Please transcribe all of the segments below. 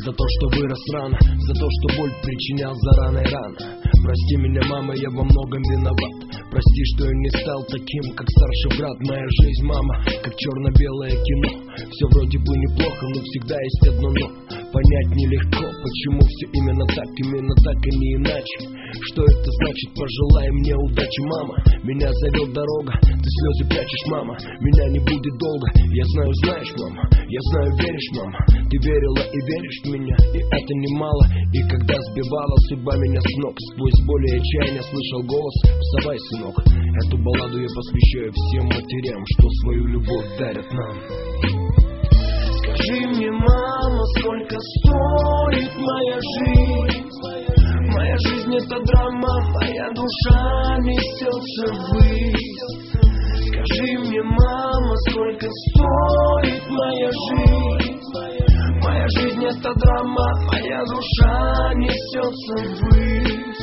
За то, что вырос рано, за то, что боль причинял заранее рано. Прости меня, мама, я во многом виноват. Прости, что я не стал таким, как старший брат. Моя жизнь, мама, как черно-белое кино. Все вроде бы неплохо, но всегда есть одно но. Понять нелегко, почему все именно так и не иначе. Что это значит? Пожелай мне удачи, мама. Меня зовет дорога, ты слезы прячешь, мама. Меня не будет долго, я знаю, знаешь, мама. Я знаю, веришь, мама. Ты верила и веришь в меня, и это немало. И когда сбивала судьба меня с ног, сквозь боль и отчаяние слышал голос: вставай, сынок. Эту балладу я посвящаю всем матерям, что свою любовь дарят нам. Скажи мне, мама, сколько стоит моя жизнь? Моя жизнь — это драма, моя душа несется ввысь. Скажи мне, мама, сколько стоит моя жизнь? Моя жизнь — это драма, моя душа несется ввысь.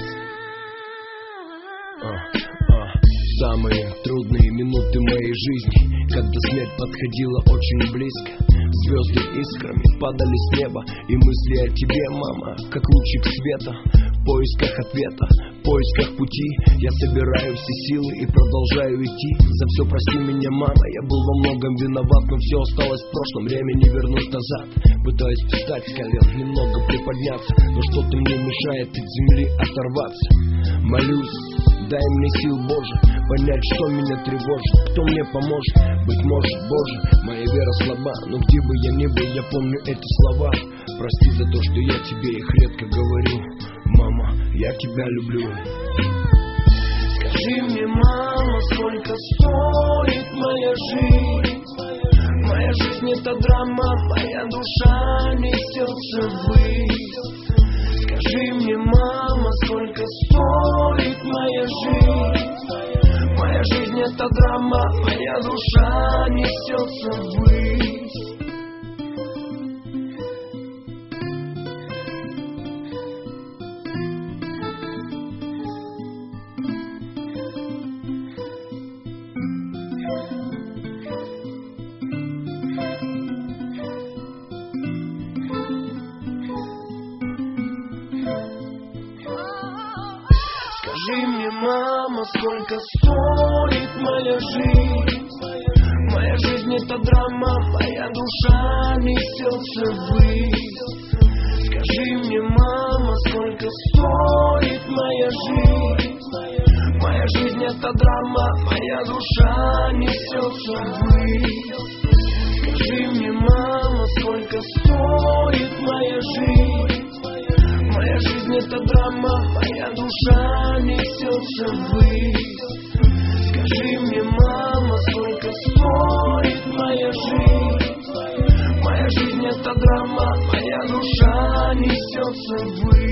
Самые трудные минуты моей жизни, когда смерть подходила очень близко. Звезды искрами падали с неба, и мысли о тебе, мама, как лучик света. В поисках ответа, в поисках пути я собираю все силы и продолжаю идти. За все прости меня, мама, я был во многом виноват, но все осталось в прошлом, время не вернуть назад. Пытаюсь встать с колен, немного приподняться, но что-то мне мешает от земли оторваться. Молюсь, дай мне сил, Боже, понять, что меня тревожит, кто мне поможет. Быть может, Боже, моя вера слаба, но где бы я ни был, я помню эти слова. Прости за то, что я тебе их редко говорю. Мама, я тебя люблю. Скажи мне, мама, сколько стоит моя жизнь? Моя жизнь — это драма, моя душа несется ввысь. Скажи мне, мама, сколько стоит моя жизнь? Моя жизнь — это драма, моя душа несется ввысь. Скажи мне, мама, сколько стоит моя жизнь? Моя жизнь — это драма, моя душа несется ввысь. Скажи мне, мама, сколько стоит моя жизнь? Моя жизнь — это драма, моя душа несется ввысь. Скажи мне, мама, сколько стоит моя жизнь? Моя жизнь — это драма, моя душа несется ввысь. Скажи мне, мама, сколько стоит моя жизнь? Моя жизнь — это драма, моя душа несется ввысь.